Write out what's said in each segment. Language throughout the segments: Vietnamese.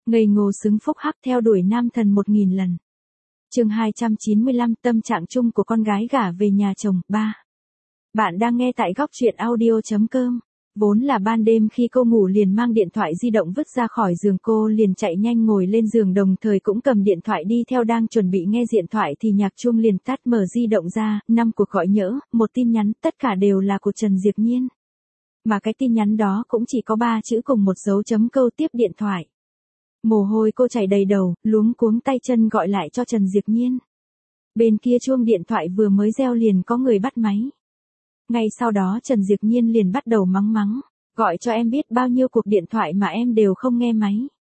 Ngây ngô xứng phúc hắc theo đuổi nam thần 1000 lần. Chương 295 tâm trạng chung của con gái gả về nhà chồng 3. Bạn đang nghe tại góc truyện audio.com. Vốn là ban đêm khi cô ngủ liền mang điện thoại di động vứt ra khỏi giường, cô liền chạy nhanh ngồi lên giường đồng thời cũng cầm điện thoại đi theo, đang chuẩn bị nghe điện thoại thì nhạc chuông liền tắt, mở di động ra, 5 cuộc gọi nhỡ, 1 tin nhắn, tất cả đều là của Trần Diệp Nhiên. Mà cái tin nhắn đó cũng chỉ có 3 chữ cùng một dấu chấm câu tiếp điện thoại. Mồ hôi cô chảy đầy đầu, luống cuống tay chân gọi lại cho Trần Diệp Nhiên. Bên kia chuông điện thoại vừa mới reo liền có người bắt máy. Ngay sau đó Trần Diệp Nhiên liền bắt đầu mắng mắng, gọi cho em biết bao nhiêu cuộc điện thoại mà em đều không nghe máy.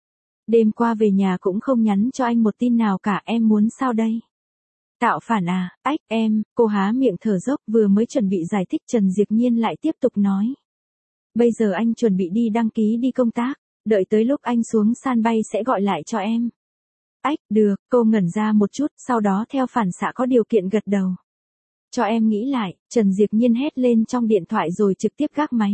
Đêm qua về nhà cũng không nhắn cho anh một tin nào cả, em muốn sao đây? Tạo phản à? Ách em, cô há miệng thở dốc, vừa mới chuẩn bị giải thích Trần Diệp Nhiên lại tiếp tục nói. Bây giờ anh chuẩn bị đi đăng ký đi công tác, đợi tới lúc anh xuống sân bay sẽ gọi lại cho em. Ách, được, cô ngẩn ra một chút, sau đó theo phản xạ có điều kiện gật đầu. Cho em nghĩ lại, Trần Diệp Nhiên hét lên trong điện thoại rồi trực tiếp gác máy.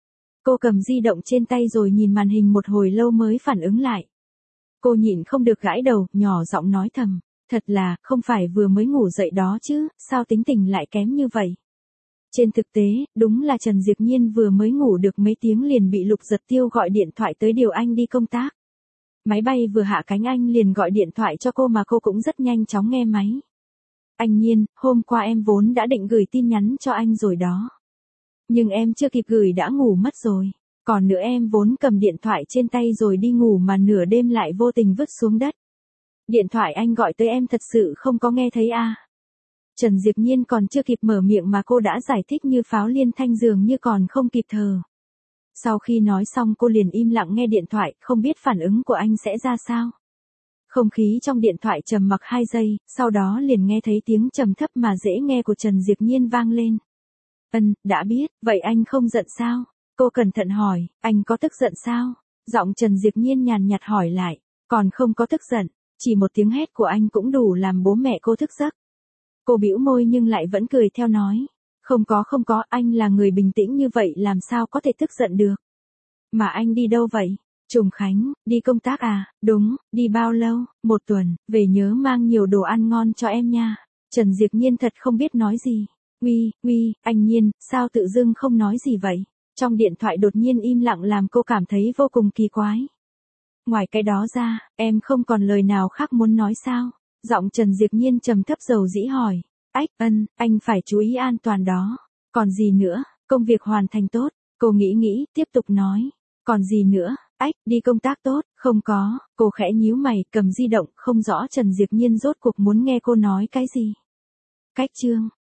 Cô cầm di động trên tay rồi nhìn màn hình một hồi lâu mới phản ứng lại. Cô nhịn không được gãi đầu, nhỏ giọng nói thầm, thật là, không phải vừa mới ngủ dậy đó chứ, sao tính tình lại kém như vậy. Trên thực tế, đúng là Trần Diệp Nhiên vừa mới ngủ được mấy tiếng liền bị Lục Giật Tiêu gọi điện thoại tới điều anh đi công tác. Máy bay vừa hạ cánh anh liền gọi điện thoại cho cô mà cô cũng rất nhanh chóng nghe máy. Anh Nhiên, hôm qua em vốn đã định gửi tin nhắn cho anh rồi đó. Nhưng em chưa kịp gửi đã ngủ mất rồi. Còn nữa em vốn cầm điện thoại trên tay rồi đi ngủ mà nửa đêm lại vô tình vứt xuống đất. Điện thoại anh gọi tới em thật sự không có nghe thấy à. Trần Diệp Nhiên còn chưa kịp mở miệng mà cô đã giải thích như pháo liên thanh, dường như còn không kịp thở. Sau khi nói xong cô liền im lặng nghe điện thoại, không biết phản ứng của anh sẽ ra sao. Không khí trong điện thoại trầm mặc 2 giây, sau đó liền nghe thấy tiếng trầm thấp mà dễ nghe của Trần Diệp Nhiên vang lên. Đã biết, vậy anh không giận sao? Cô cẩn thận hỏi, anh có tức giận sao? Giọng Trần Diệp Nhiên nhàn nhạt hỏi lại, còn không có tức giận, chỉ một tiếng hét của anh cũng đủ làm bố mẹ cô thức giấc. Cô bĩu môi nhưng lại vẫn cười theo nói, không có, anh là người bình tĩnh như vậy làm sao có thể tức giận được. Mà anh đi đâu vậy? Trùng Khánh, đi công tác à? Đúng, đi bao lâu? 1 tuần, về nhớ mang nhiều đồ ăn ngon cho em nha. Trần Diệp Nhiên thật không biết nói gì. Uy, anh Nhiên, sao tự dưng không nói gì vậy? Trong điện thoại đột nhiên im lặng làm cô cảm thấy vô cùng kỳ quái. Ngoài cái đó ra, em không còn lời nào khác muốn nói sao? Giọng Trần Diệp Nhiên trầm thấp dầu dĩ hỏi. Ách, anh phải chú ý an toàn đó. Còn gì nữa, công việc hoàn thành tốt. Cô nghĩ, tiếp tục nói. Còn gì nữa, ách, đi công tác tốt, không có. Cô khẽ nhíu mày, cầm di động, không rõ Trần Diệp Nhiên rốt cuộc muốn nghe cô nói cái gì. Cách chương.